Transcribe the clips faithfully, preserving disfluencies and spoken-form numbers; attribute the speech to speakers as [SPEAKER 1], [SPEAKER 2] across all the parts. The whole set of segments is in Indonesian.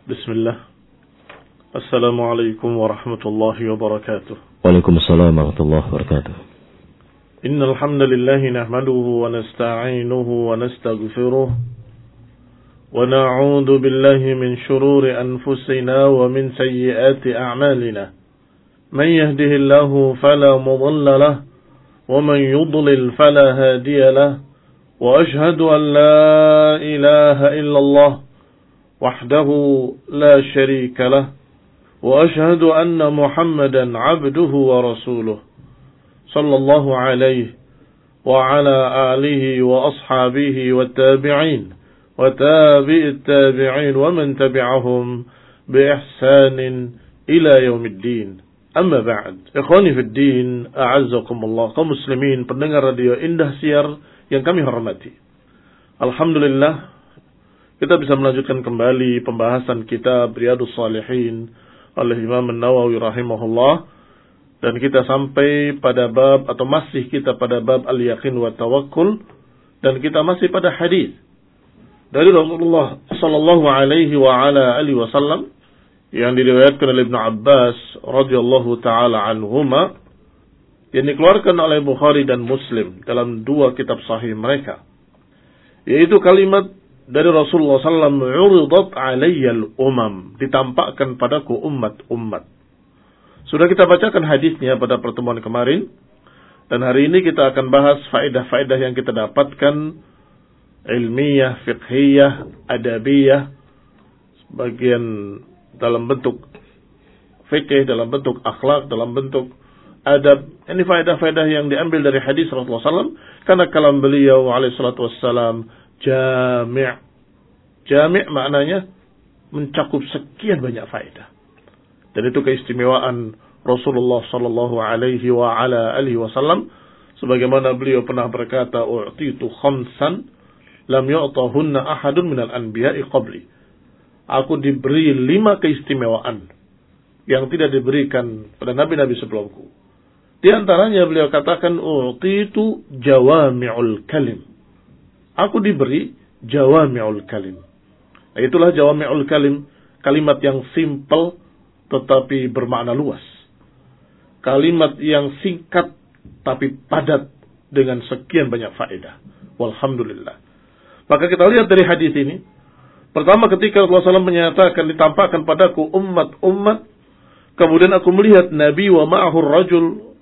[SPEAKER 1] بسم الله. السلام عليكم ورحمة الله وبركاته.
[SPEAKER 2] وعليكم السلام ورحمة الله وبركاته.
[SPEAKER 1] إن الحمد لله نحمده ونستعينه ونستغفره ونعوذ بالله من شرور أنفسنا ومن سيئات أعمالنا. من يهده الله فلا مضل له ومن يضلل فلا هادي له وأشهد أن لا إله إلا الله وحده لا شريك له وأشهد أن محمدا عبده ورسوله صلى الله عليه وعلى آله وأصحابه والتابعين وتابع التابعين ومن تبعهم بإحسان إلى يوم الدين. Amma ba'd. Ikhwani fi din, a'azzakumullah. Kaum muslimin pendengar radio Indah Siar yang kami hormati. Alhamdulillah kita bisa melanjutkan kembali pembahasan kitab Riyadhus Shalihin oleh Imam An-Nawawi rahimahullah, dan kita sampai pada bab atau masih kita pada bab al-yaqin wa tawakkul, dan kita masih pada hadis dari Rasulullah sallallahu alaihi wa ala alihi wasallam yang diriwayatkan oleh Ibnu Abbas radhiyallahu taala anhuma, yang dikeluarkan oleh Bukhari dan Muslim dalam dua kitab sahih mereka, yaitu kalimat dari Rasulullah sallallahu alaihi wasallam, "Uridat alayyal umam", ditampakkan padaku umat-umat. Sudah kita bacakan hadisnya pada pertemuan kemarin, dan hari ini kita akan bahas faedah-faedah yang kita dapatkan ilmiah, fiqhiyah, adabiyah, sebagian dalam bentuk fikih, dalam bentuk akhlak, dalam bentuk adab. Ini faedah-faedah yang diambil dari hadis Rasulullah sallallahu alaihi wasallam, karena kalam beliau alaihi salatu wassalam jami'. Jami' maknanya mencakup sekian banyak faedah. Dan itu keistimewaan Rasulullah sallallahu alaihi wa ala alihi wasallam, sebagaimana beliau pernah berkata, "U'titu khamsan lam yu'tahunna ahadun minal anbiya'i qabli." Aku diberi lima keistimewaan yang tidak diberikan pada nabi-nabi sebelumku. Di antaranya beliau katakan, "U'titu jawami'ul kalim." Aku diberi jawami'ul kalim. Itulah jawami'ul kalim, kalimat yang simple tetapi bermakna luas. Kalimat yang singkat tapi padat dengan sekian banyak faedah. Walhamdulillah. Maka kita lihat dari hadis ini, pertama ketika Rasulullah sallallahu alaihi wasallam menyatakan, ditampakkan padaku umat-umat, kemudian aku melihat Nabi wa ma'ahu rajul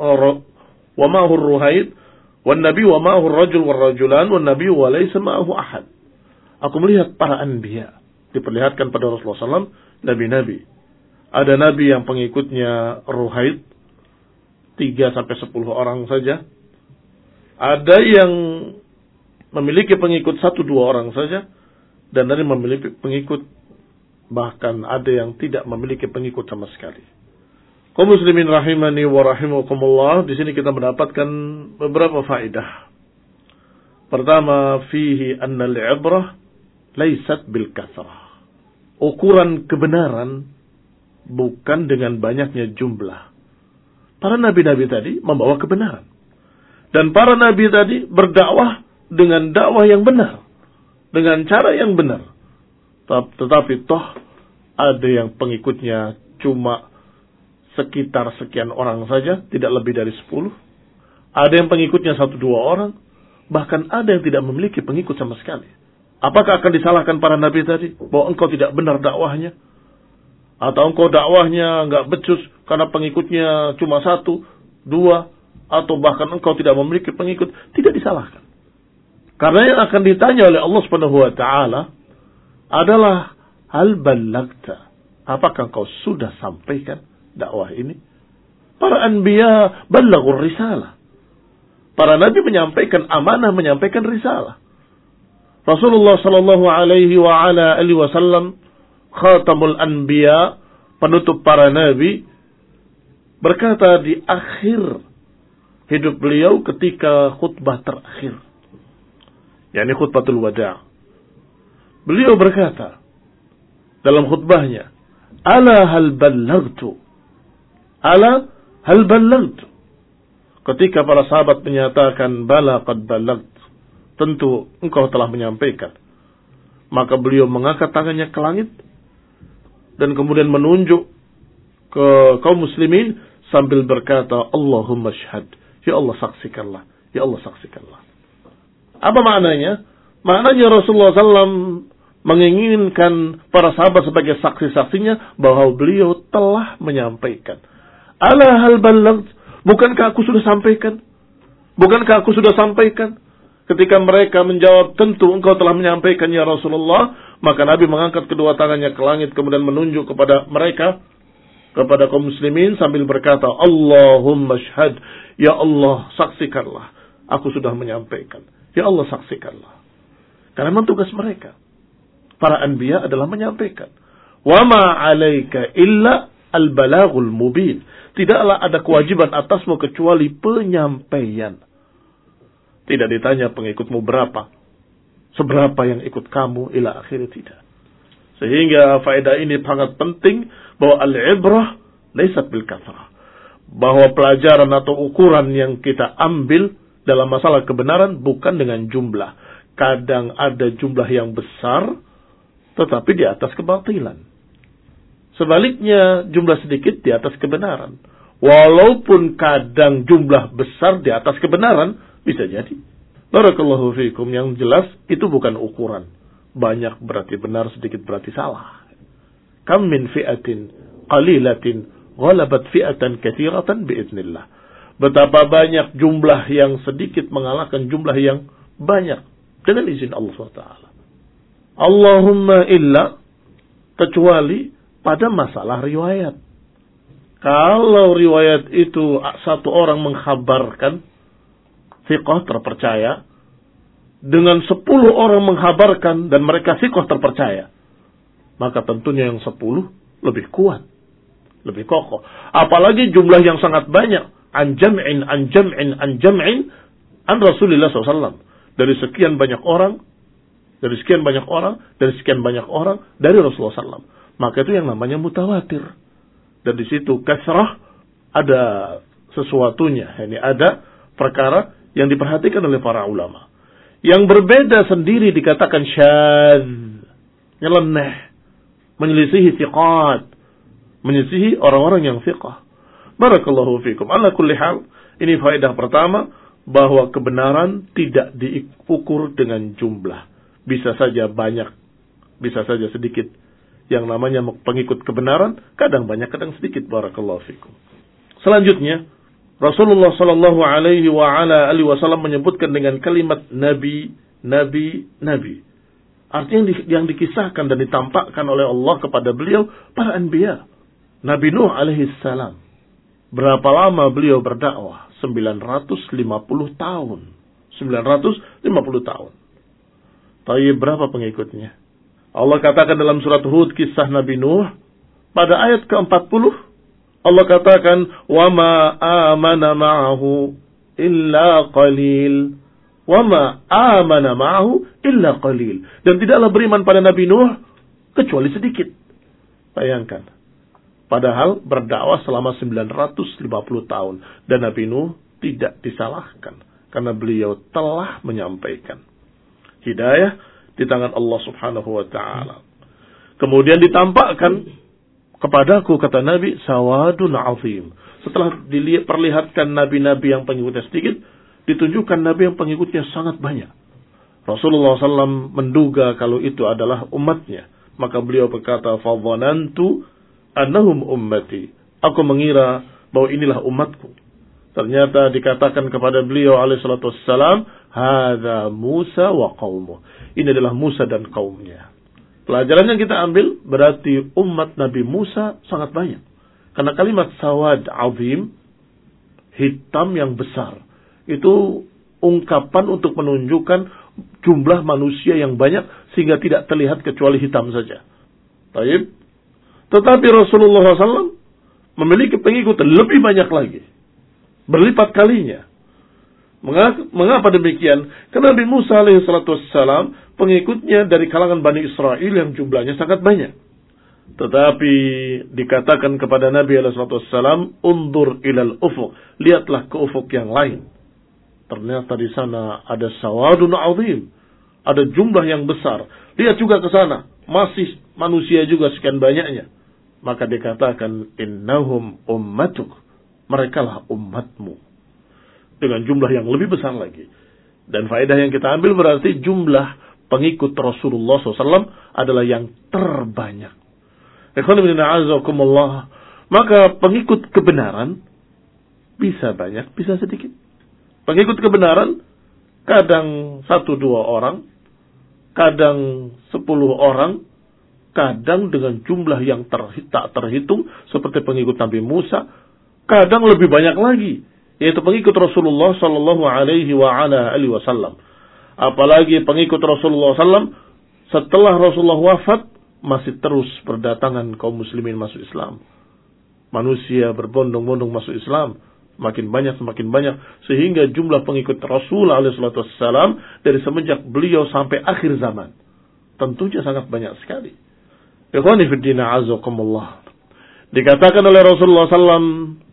[SPEAKER 1] wa ma'ahu ruhaid, wan nabi wa ma'ahu rajul wal rajulan, wan nabi wa laysa ma'ahu ahad. Aku melihat para anbiya, diperlihatkan pada Rasulullah sallallahu alaihi wasallam nabi-nabi. Ada nabi yang pengikutnya ruhaid, tiga sampai sepuluh orang saja. Ada yang memiliki pengikut satu dua orang saja, dan ada yang memiliki pengikut, bahkan ada yang tidak memiliki pengikut sama sekali. Kaum muslimin rahimani wa rahimakumullah, di sini kita mendapatkan beberapa faedah. Pertama, fihi anna al-ibrah laysat bil kathrah. Ukuran kebenaran bukan dengan banyaknya jumlah. Para nabi-nabi tadi membawa kebenaran, dan para nabi tadi berdakwah dengan dakwah yang benar, dengan cara yang benar. Tetapi toh ada yang pengikutnya cuma sekitar sekian orang saja, tidak lebih dari sepuluh. Ada yang pengikutnya satu dua orang, bahkan ada yang tidak memiliki pengikut sama sekali. Apakah akan disalahkan para nabi tadi bahwa engkau tidak benar dakwahnya? Atau engkau dakwahnya enggak becus karena pengikutnya cuma satu, dua, atau bahkan engkau tidak memiliki pengikut? Tidak disalahkan. Karena yang akan ditanya oleh Allah Subhanahu wa taala adalah, hal ballagta? Apakah engkau sudah sampaikan dakwah ini? Para anbiya ballaghur risalah. Para nabi menyampaikan amanah, menyampaikan risalah. Rasulullah sallallahu alaihi wa ala alihi wasallam khatamul anbiya, penutup para nabi, berkata di akhir hidup beliau ketika khutbah terakhir, yakni khutbatul wada'. Beliau berkata dalam khutbahnya, "Ala hal ballagtu? Ala hal ballagtu?" Ketika para sahabat menyatakan, "Bala qad ballagt," tentu engkau telah menyampaikan. Maka beliau mengangkat tangannya ke langit, dan kemudian menunjuk ke kaum muslimin sambil berkata, Allahumma syhad, ya Allah saksikanlah, ya Allah saksikanlah. Apa maknanya? Maknanya Rasulullah sallallahu alaihi wasallam menginginkan para sahabat sebagai saksi-saksinya bahwa beliau telah menyampaikan. Ala hal balagh, bukankah aku sudah sampaikan? Bukankah aku sudah sampaikan? Ketika mereka menjawab, tentu engkau telah menyampaikan ya Rasulullah, maka Nabi mengangkat kedua tangannya ke langit kemudian menunjuk kepada mereka, kepada kaum muslimin sambil berkata, Allahumma syhad, ya Allah saksikanlah, aku sudah menyampaikan. Ya Allah saksikanlah. Karena memang tugas mereka. Para anbiya adalah menyampaikan. Wa ma 'alaika illa al-balaghul mubin. Tidaklah ada kewajiban atasmu kecuali penyampaian. Tidak ditanya pengikutmu berapa, seberapa yang ikut kamu, ila akhirnya tidak. Sehingga faedah ini sangat penting bahwa al-ibrah laysat bil kathrah. Bahwa pelajaran atau ukuran yang kita ambil dalam masalah kebenaran bukan dengan jumlah. Kadang ada jumlah yang besar tetapi di atas kebatilan. Sebaliknya jumlah sedikit di atas kebenaran. Walaupun kadang jumlah besar di atas kebenaran, bisa jadi. Barakallahu fiikum. Yang jelas itu bukan ukuran. Banyak berarti benar, sedikit berarti salah. Kam min fi'atin qalilatin ghalabat fi'atan katsiratan biiznillah. Betapa banyak jumlah yang sedikit mengalahkan jumlah yang banyak dengan izin Allah subhanahu wa taala. Allahumma illa, kecuali pada masalah riwayat. Kalau riwayat itu satu orang mengkhabarkan, thiqah terpercaya, dengan sepuluh orang mengkhabarkan dan mereka thiqah terpercaya, maka tentunya yang sepuluh lebih kuat, lebih kokoh. Apalagi jumlah yang sangat banyak, an jam'in, an jam'in, an jam'in, an Rasulullah shallallahu alaihi wasallam. Dari sekian banyak orang, dari sekian banyak orang, dari sekian banyak orang, dari Rasulullah shallallahu alaihi wasallam. Maka itu yang namanya mutawatir. Dan di situ kasrah ada sesuatunya. Ini ada perkara yang diperhatikan oleh para ulama. Yang berbeda sendiri dikatakan syadz, nyeleneh, menyelisihi thiqat, menyelisihi orang-orang yang thiqah. Barakallahu fikum. Ala kulli hal, ini faedah pertama, bahwa kebenaran tidak diukur dengan jumlah. Bisa saja banyak, bisa saja sedikit. Yang namanya pengikut kebenaran, kadang banyak, kadang sedikit. Barakallahu fikum. Selanjutnya, Rasulullah sallallahu alaihi wa ala alihi wasallam menyebutkan dengan kalimat nabi, nabi, nabi. Artinya yang, di, yang dikisahkan dan ditampakkan oleh Allah kepada beliau para anbiya. Nabi Nuh alaihi salam. Berapa lama beliau berdakwah? sembilan ratus lima puluh tahun. sembilan ratus lima puluh tahun. Tapi berapa pengikutnya? Allah katakan dalam surat Hud kisah Nabi Nuh pada ayat ke empat puluh. Allah katakan, wa ma amana ma'ahu illa qalil. Wa ma amana ma'ahu illa qalil. Dan tidaklah beriman pada Nabi Nuh kecuali sedikit. Bayangkan. Padahal berdakwah selama sembilan ratus lima puluh tahun. Dan Nabi Nuh tidak disalahkan. Karena beliau telah menyampaikan. Hidayah di tangan Allah subhanahu wa ta'ala. Kemudian ditampakkan kepadaku, kata Nabi, sawadun azim. Setelah diperlihatkan nabi-nabi yang pengikutnya sedikit, ditunjukkan nabi yang pengikutnya sangat banyak. Rasulullah shallallahu alaihi wasallam menduga kalau itu adalah umatnya. Maka beliau berkata, fadhanantu annahum ummati. Aku mengira bahwa inilah umatku. Ternyata dikatakan kepada beliau alaihi salatu wassalam, hadza Musa wa qaumuh. Ini adalah Musa dan kaumnya. Pelajaran yang kita ambil berarti umat Nabi Musa sangat banyak. Karena kalimat sawad azim, hitam yang besar, itu ungkapan untuk menunjukkan jumlah manusia yang banyak sehingga tidak terlihat kecuali hitam saja. Baik. Tetapi Rasulullah shallallahu alaihi wasallam memiliki pengikut lebih banyak lagi. Berlipat kalinya. Mengapa demikian? Karena Nabi Musa alaihi salatu wassalam pengikutnya dari kalangan Bani Israel yang jumlahnya sangat banyak. Tetapi dikatakan kepada Nabi alaihi salatu wassalam, undur ilal ufuq, lihatlah ke ufuk yang lain. Ternyata di sana ada sawadun azim, ada jumlah yang besar. Lihat juga ke sana, masih manusia juga sekian banyaknya. Maka dikatakan innahum ummatuk, merekalah umatmu, dengan jumlah yang lebih besar lagi. Dan faedah yang kita ambil berarti jumlah pengikut Rasulullah shallallahu alaihi wasallam adalah yang terbanyak. Maka pengikut kebenaran bisa banyak, bisa sedikit. Pengikut kebenaran kadang satu dua orang, kadang sepuluh orang, kadang dengan jumlah yang ter, tak terhitung seperti pengikut Nabi Musa, kadang lebih banyak lagi, yaitu pengikut Rasulullah sallallahu alaihi wa ala alihi wasallam. Apalagi pengikut Rasulullah sallallahu alaihi wasallam setelah Rasulullah wafat masih terus berdatangan kaum muslimin masuk Islam. Manusia berbondong-bondong masuk Islam, makin banyak semakin banyak, sehingga jumlah pengikut Rasul alaihi wasallam dari semenjak beliau sampai akhir zaman tentunya sangat banyak sekali. Ikhwani fi din a'azzakumullah. Dikatakan oleh Rasulullah sallallahu alaihi wasallam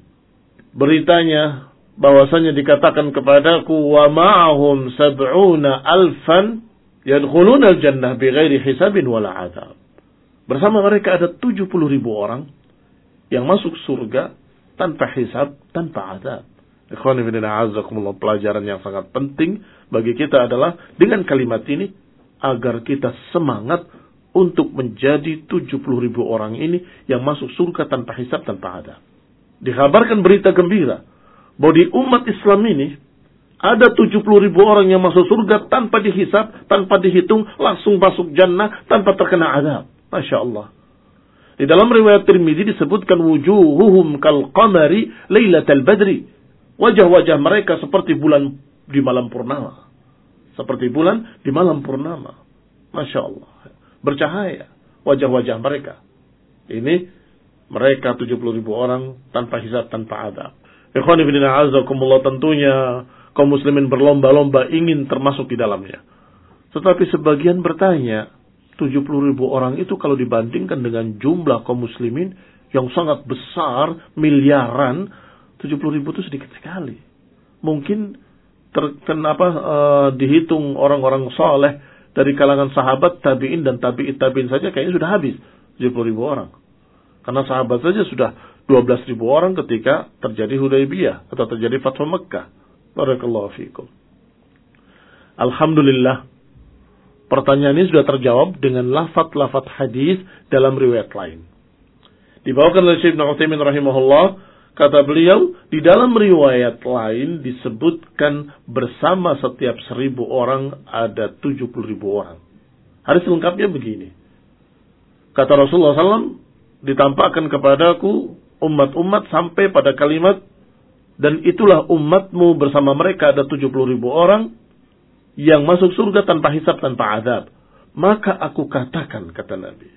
[SPEAKER 1] beritanya bahwasanya dikatakan kepadaku wa ma'ahum sab'una alfan yadkhuluna al-jannah bighairi hisabin wala 'adzab. Bersama mereka ada tujuh puluh ribu orang yang masuk surga tanpa hisab, tanpa azab. Ikhwani fi din a'azzakumullah, pelajaran yang sangat penting bagi kita adalah dengan kalimat ini agar kita semangat untuk menjadi tujuh puluh ribu orang ini yang masuk surga tanpa hisab, tanpa azab. Dikabarkan berita gembira bahwa di umat Islam ini ada tujuh puluh ribu orang yang masuk surga tanpa dihisab, tanpa dihitung, langsung masuk jannah tanpa terkena azab. Masya Allah. Di dalam riwayat Tirmidzi disebutkan wujuhuhum kal qamari lailatal badri. Wajah-wajah mereka seperti bulan di malam purnama. Seperti bulan di malam purnama. Masya Allah. Bercahaya wajah-wajah mereka. Ini mereka tujuh puluh ribu orang tanpa hisab, tanpa azab. Ikhwani fi din a'azzakumullah, tentunya kaum muslimin berlomba-lomba ingin termasuk di dalamnya. Tetapi sebagian bertanya, tujuh puluh ribu orang itu kalau dibandingkan dengan jumlah kaum muslimin yang sangat besar, miliaran, tujuh puluh ribu itu sedikit sekali. Mungkin ter, kenapa uh, dihitung orang-orang soleh dari kalangan sahabat, tabi'in dan tabi'it tabi'in saja kayaknya sudah habis tujuh puluh ribu orang. Karena sahabat saja sudah dua belas ribu orang ketika terjadi Hudaybiyah atau terjadi Fathu Makkah. Barakallahu fiikum. Alhamdulillah, pertanyaan ini sudah terjawab dengan lafaz-lafaz hadis dalam riwayat lain. Dibawakan oleh Syekh Ibnu Utsaimin rahimahullah, kata beliau, di dalam riwayat lain disebutkan bersama setiap seribu orang ada tujuh puluh ribu orang. Hadis lengkapnya begini. Kata Rasulullah sallallahu alaihi wasallam, ditampakkan kepadaku umat-umat sampai pada kalimat, dan itulah umatmu bersama mereka ada tujuh puluh ribu orang yang masuk surga tanpa hisab, tanpa azab. Maka aku katakan, kata Nabi,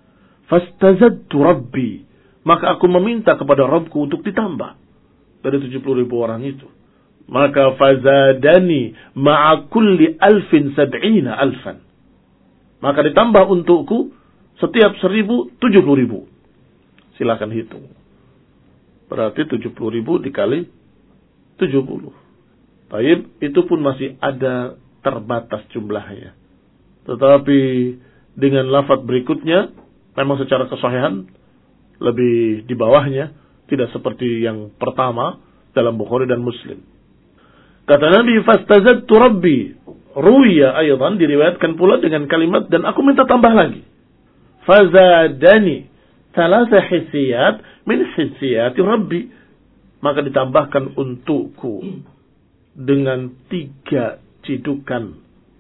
[SPEAKER 1] fastazadtu rabbi, maka aku meminta kepada Rabbku untuk ditambah dari tujuh puluh ribu orang itu. Maka fazadani ma'a kulli alfin sab'ina alfan, maka ditambah untukku setiap seribu, tujuh puluh ribu. Silakan hitung. Berarti tujuh puluh ribu dikali tujuh puluh. Baik, itu pun masih ada terbatas jumlahnya. Tetapi dengan lafaz berikutnya, memang secara kesahihan lebih di bawahnya, tidak seperti yang pertama dalam Bukhari dan Muslim. Kata Nabi, fastazadtu rabbi, ruwiya aydan, diriwayatkan pula dengan kalimat, dan aku minta tambah lagi. Fazadani thalatha hisiyat min hisiyati rabbi, maka ditambahkan untukku dengan tiga cidukan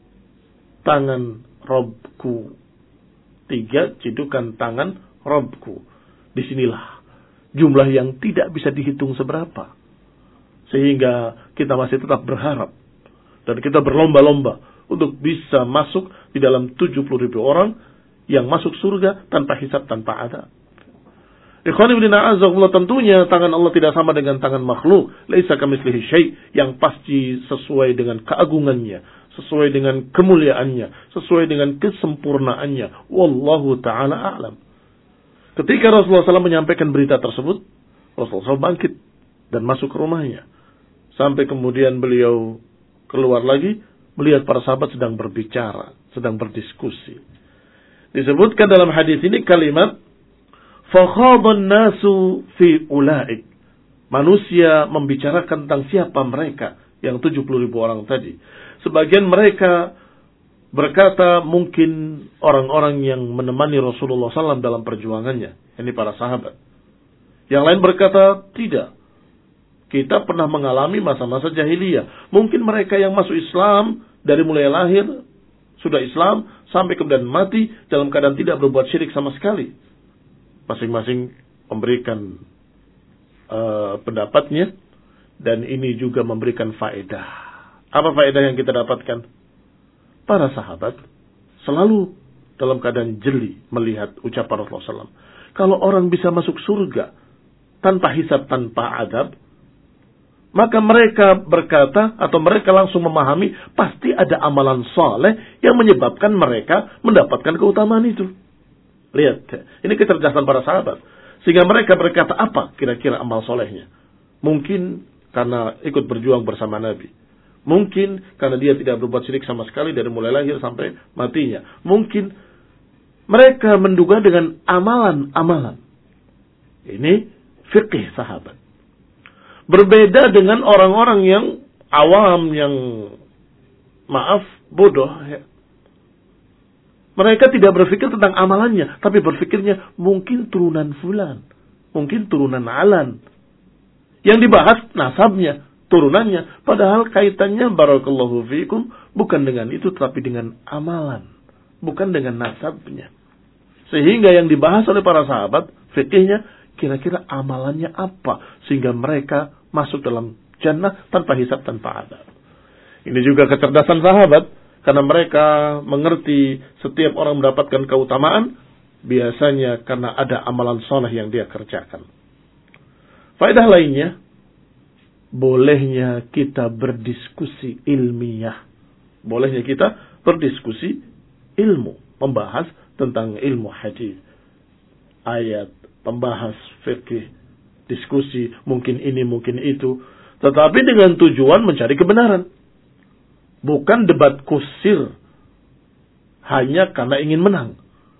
[SPEAKER 1] tangan Rabbku. Tiga cidukan tangan Rabbku. Disinilah jumlah yang tidak bisa dihitung seberapa. Sehingga kita masih tetap berharap dan kita berlomba-lomba untuk bisa masuk di dalam tujuh puluh ribu orang yang masuk surga tanpa hisab, tanpa azab. Ikhwani fillah a'azzakumullah, tentunya tangan Allah tidak sama dengan tangan makhluk. Laisa kamitslihi syai', yang pasti sesuai dengan keagungannya, sesuai dengan kemuliaannya, sesuai dengan kesempurnaannya. Wallahu ta'ala a'lam. Ketika Rasulullah shallallahu alaihi wasallam menyampaikan berita tersebut, Rasulullah shallallahu alaihi wasallam bangkit dan masuk ke rumahnya. Sampai kemudian beliau keluar lagi, melihat para sahabat sedang berbicara, sedang berdiskusi. Disebutkan dalam hadis ini kalimat Fakhadhan nasu fi ulaik. Manusia membicarakan tentang siapa mereka yang tujuh puluh ribu orang tadi. Sebagian mereka berkata mungkin orang-orang yang menemani Rasulullah shallallahu alaihi wasallam dalam perjuangannya. Ini para sahabat. Yang lain berkata tidak. Kita pernah mengalami masa-masa jahiliyah. Mungkin mereka yang masuk Islam dari mulai lahir sudah Islam sampai kemudian mati dalam keadaan tidak berbuat syirik sama sekali. Masing-masing memberikan uh, pendapatnya dan ini juga memberikan faedah. Apa faedah yang kita dapatkan? Para sahabat selalu dalam keadaan jeli melihat ucapan Rasulullah shallallahu alaihi wasallam. Kalau orang bisa masuk surga tanpa hisab, tanpa adab, maka mereka berkata atau mereka langsung memahami pasti ada amalan saleh yang menyebabkan mereka mendapatkan keutamaan itu. Lihat, ini kecerdasan para sahabat. Sehingga mereka berkata apa kira-kira amal solehnya. Mungkin karena ikut berjuang bersama Nabi. Mungkin karena dia tidak berbuat syirik sama sekali dari mulai lahir sampai matinya. Mungkin mereka menduga dengan amalan-amalan. Ini fikih sahabat. Berbeda dengan orang-orang yang awam, yang maaf, bodoh. Ya. Mereka tidak berpikir tentang amalannya, tapi berpikirnya mungkin turunan fulan, mungkin turunan alan. Yang dibahas nasabnya, turunannya, padahal kaitannya barakallahu fiikum bukan dengan itu, tapi dengan amalan, bukan dengan nasabnya. Sehingga yang dibahas oleh para sahabat, fikihnya, kira-kira amalannya apa, sehingga mereka masuk dalam jannah tanpa hisab, tanpa adab. Ini juga kecerdasan sahabat. Karena mereka mengerti setiap orang mendapatkan keutamaan, biasanya karena ada amalan soleh yang dia kerjakan. Faedah lainnya, bolehnya kita berdiskusi ilmiah. Bolehnya kita berdiskusi ilmu, membahas tentang ilmu hadis, ayat, pembahas fikih, diskusi, mungkin ini, mungkin itu. Tetapi dengan tujuan mencari kebenaran. Bukan debat kusir hanya karena ingin menang.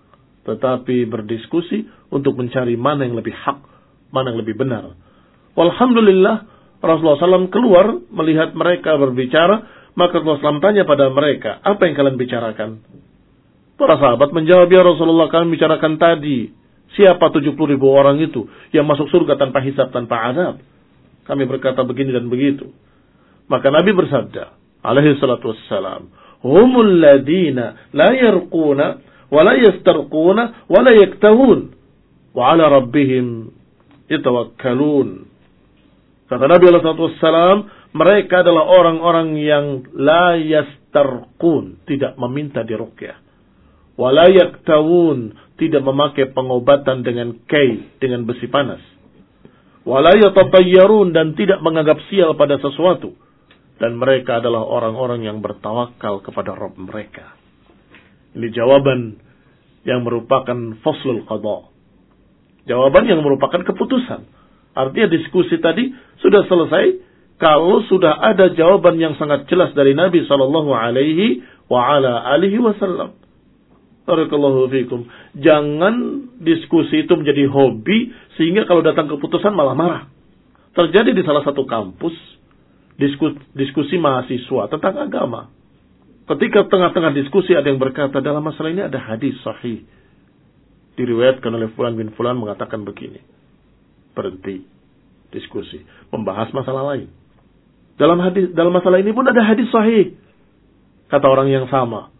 [SPEAKER 1] Tetapi berdiskusi untuk mencari mana yang lebih hak, mana yang lebih benar. Walhamdulillah Rasulullah shallallahu alaihi wasallam keluar melihat mereka berbicara. Maka Rasulullah shallallahu alaihi wasallam tanya pada mereka, apa yang kalian bicarakan? Para sahabat menjawab, ya Rasulullah, kami bicarakan tadi. Siapa tujuh puluh ribu orang itu yang masuk surga tanpa hisab, tanpa azab? Kami berkata begini dan begitu. Maka Nabi bersabda, alaihi salatu wassalam, humul ladina la yarquna wa la yastarquna wa la yaktawun wa ala rabbihim yatawakkalun. Kata Nabi alaihi salatu wassalam, mereka adalah orang-orang yang la yastarqun, tidak meminta diruqyah, wa la yaktawun, tidak memakai pengobatan dengan kay, dengan besi panas, wa la yatatayyarun, dan tidak menganggap sial pada sesuatu. Dan mereka adalah orang-orang yang bertawakal kepada Rabb mereka. Ini jawaban yang merupakan faslul qada. Jawaban yang merupakan keputusan. Artinya diskusi tadi sudah selesai kalau sudah ada jawaban yang sangat jelas dari Nabi sallallahu alaihi wa ala alihi wasallam. Barakallahu fikum. Jangan diskusi itu menjadi hobi sehingga kalau datang keputusan malah marah. Terjadi di salah satu kampus Diskusi, diskusi mahasiswa tentang agama. Ketika tengah-tengah diskusi ada yang berkata, dalam masalah ini ada hadis sahih, diriwayatkan oleh fulan bin fulan mengatakan begini. Berhenti diskusi, membahas masalah lain. Dalam hadis, dalam masalah ini pun ada hadis sahih, kata orang yang sama.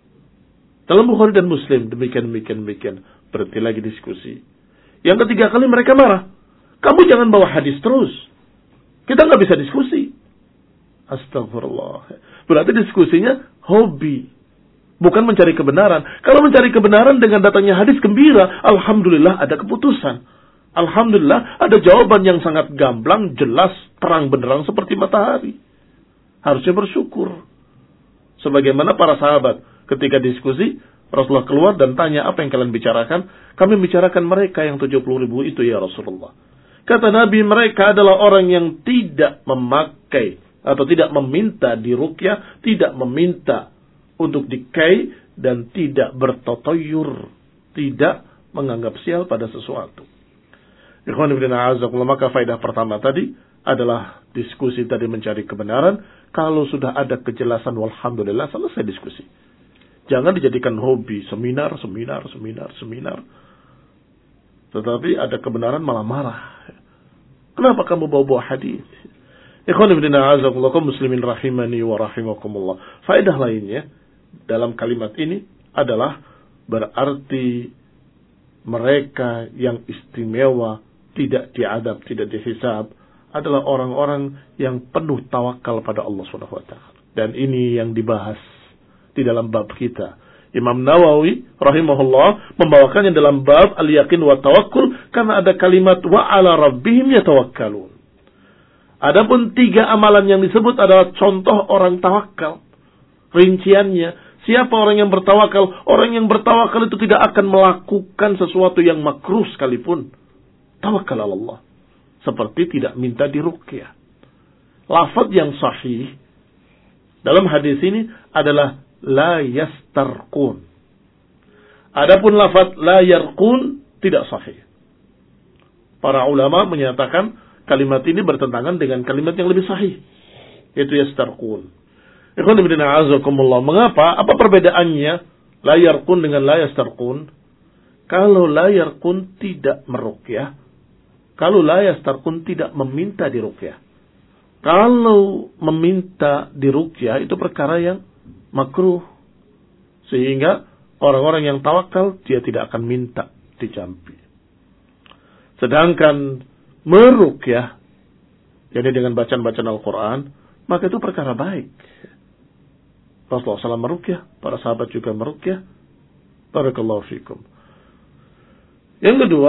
[SPEAKER 1] Dalam Bukhari dan Muslim, demikian, demikian, demikian. Berhenti lagi diskusi. Yang ketiga kali mereka marah. Kamu jangan bawa hadis terus. Kita nggak bisa diskusi. Astagfirullah. Berarti diskusinya hobi, bukan mencari kebenaran. Kalau mencari kebenaran dengan datangnya hadis gembira, alhamdulillah ada keputusan. Alhamdulillah ada jawaban yang sangat gamblang, jelas, terang benderang seperti matahari. Harusnya bersyukur. Sebagaimana para sahabat ketika diskusi, Rasulullah keluar dan tanya, apa yang kalian bicarakan? Kami bicarakan mereka yang tujuh puluh ribu itu ya Rasulullah. Kata Nabi, mereka adalah orang yang tidak memakai atau tidak meminta diruqyah, tidak meminta untuk dikai, dan tidak bertatayur, tidak menganggap sial pada sesuatu. Ikhwan fillah a'azakumullah, maka faedah pertama tadi adalah diskusi tadi mencari kebenaran. Kalau sudah ada kejelasan, walhamdulillah, selesai diskusi. Jangan dijadikan hobi, seminar, seminar, seminar, seminar. Tetapi ada kebenaran malah marah. Kenapa kamu bawa-bawa hadis? Ikhwan fillah a'azakumullah, kaum muslimin rahimani wa rahimakumullah. Faedah lainnya dalam kalimat ini adalah berarti mereka yang istimewa, tidak diadab, tidak dihisab, adalah orang-orang yang penuh tawakal pada Allah subhanahu wa taala. Dan ini yang dibahas di dalam bab kita. Imam Nawawi rahimahullah membawakannya dalam bab al-yaqin wa tawakkul karena ada kalimat wa ala rabbihim yatawakkalun. Adapun tiga amalan yang disebut adalah contoh orang tawakal. Rinciannya, siapa orang yang bertawakal? Orang yang bertawakal itu tidak akan melakukan sesuatu yang makruh sekalipun. Tawakal Allah. Seperti tidak minta diruqyah. Lafaz yang sahih dalam hadis ini adalah la yastarqun. Adapun lafaz la yarqun tidak sahih. Para ulama menyatakan kalimat ini bertentangan dengan kalimat yang lebih sahih, yaitu yastarqun. Ikhwan fillah a'azakumullah. Mengapa? Apa perbedaannya la yarqun dengan la yastarqun? Kalau la yarqun tidak meruqyah, kalau la yastarqun tidak meminta diruqyah. Kalau meminta diruqyah itu perkara yang makruh. Sehingga orang-orang yang tawakal dia tidak akan minta dijampi. Sedangkan meruqyah, jadi dengan bacaan-bacaan Al-Quran, maka itu perkara baik. Rasulullah shallallahu alaihi wasallam meruqyah, para sahabat juga meruqyah. Barakallahu fikum. Yang kedua,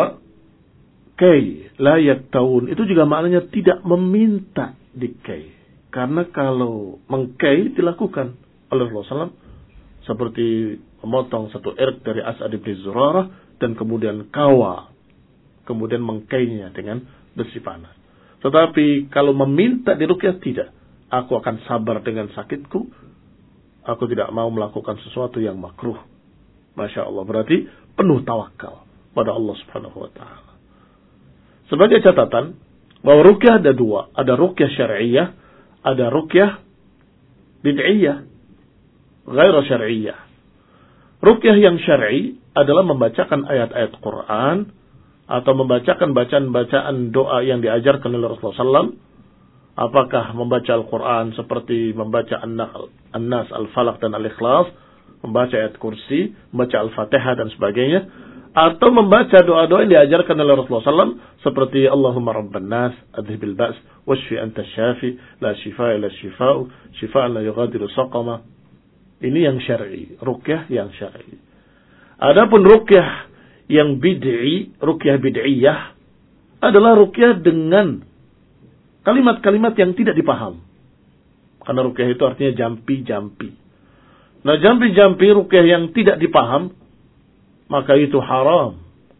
[SPEAKER 1] kay la yaktawun, itu juga maknanya tidak meminta dikay. Karena kalau mengkay dilakukan oleh Rasulullah shallallahu alaihi wasallam seperti memotong satu erk dari As'ad bin Zurarah dan kemudian kawa, kemudian mengkaynya dengan besi panas. Tetapi kalau meminta diruqyah tidak. Aku akan sabar dengan sakitku. Aku tidak mau melakukan sesuatu yang makruh. Masya Allah, berarti penuh tawakal pada Allah subhanahu wa ta'ala. Sebagai catatan, bahwa ruqyah ada dua. Ada ruqyah syar'iyah, ada ruqyah bid'iyah, ghaira syar'iyah. Ruqyah yang syar'i adalah membacakan ayat-ayat Quran, atau membacakan bacaan-bacaan doa yang diajarkan oleh Rasulullah shallallahu alaihi wasallam. Apakah membaca Al-Quran seperti membaca An-Nas, Al-Falaq, dan Al-Ikhlas, membaca ayat kursi, membaca Al-Fatihah, dan sebagainya, atau membaca doa-doa yang diajarkan oleh Rasulullah shallallahu alaihi wasallam seperti Allahumma Rabban Nas, adhibil ba's, washfi anta syafi, la shifaa illa shifa'u, shifaan la yughadiru saqama. Ini yang syar'i, ruqyah yang syar'i. Adapun ruqyah yang bid'i, ruqyah bid'iyah, adalah ruqyah dengan kalimat-kalimat yang tidak dipaham. Karena ruqyah itu artinya jampi-jampi. Nah, jampi-jampi ruqyah yang tidak dipaham, maka itu haram.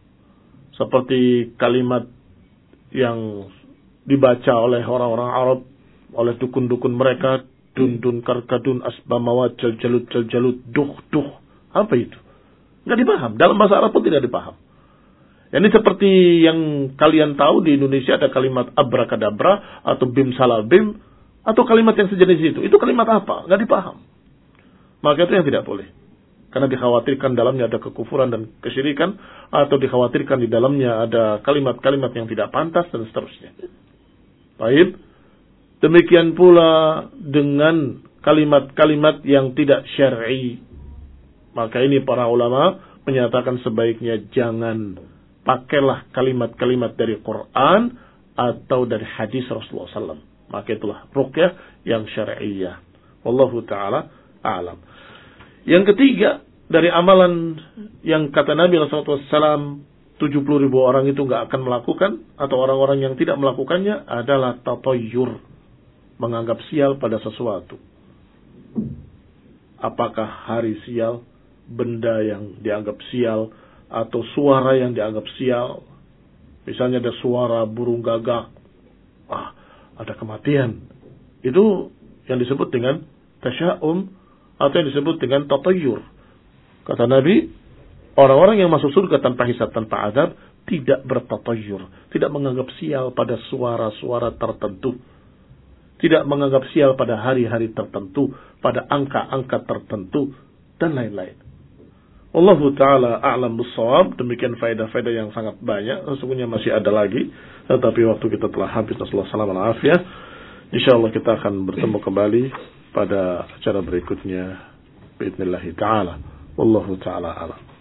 [SPEAKER 1] Seperti kalimat yang dibaca oleh orang-orang Arab, oleh dukun-dukun mereka, dun-dun karkadun asbamawat jal-jalut jal-jalut duh-duh. Apa itu? Nggak dipaham. Dalam bahasa Arab pun tidak dipaham. Ini seperti yang kalian tahu di Indonesia ada kalimat abrakadabra atau bim salabim atau kalimat yang sejenis itu. Itu kalimat apa? Nggak dipaham. Maka itu yang tidak boleh. Karena dikhawatirkan dalamnya ada kekufuran dan kesyirikan, atau dikhawatirkan di dalamnya ada kalimat-kalimat yang tidak pantas dan seterusnya. Baik. Demikian pula dengan kalimat-kalimat yang tidak syar'i. Maka ini para ulama menyatakan sebaiknya jangan pakailah kalimat-kalimat dari Quran atau dari hadis Rasulullah shallallahu alaihi wasallam. Maka itulah ruqyah yang syar'iyah. Wallahu ta'ala a'lam. Yang ketiga, dari amalan yang kata Nabi shallallahu alaihi wasallam tujuh puluh ribu orang itu nggak akan melakukan, atau orang-orang yang tidak melakukannya, adalah tatayyur, menganggap sial pada sesuatu. Apakah hari sial, benda yang dianggap sial, atau suara yang dianggap sial. Misalnya ada suara burung gagak, ah, ada kematian. Itu yang disebut dengan tasya'um, atau yang disebut dengan tatayyur. Kata Nabi, Orang-orang yang masuk surga tanpa hisab, tanpa azab, tidak bertatayur, tidak menganggap sial pada suara-suara tertentu, tidak menganggap sial pada hari-hari tertentu, pada angka-angka tertentu, dan lain-lain. Wallahu ta'ala a'lam bissawab. Demikian faedah-faedah yang sangat banyak. Sesungguhnya masih ada lagi, tetapi waktu kita telah habis. Assalamualaikum warahmatullahi wabarakatuh. InsyaAllah kita akan bertemu kembali pada acara berikutnya. Bi'idnillahi ta'ala. Wallahu ta'ala a'lam.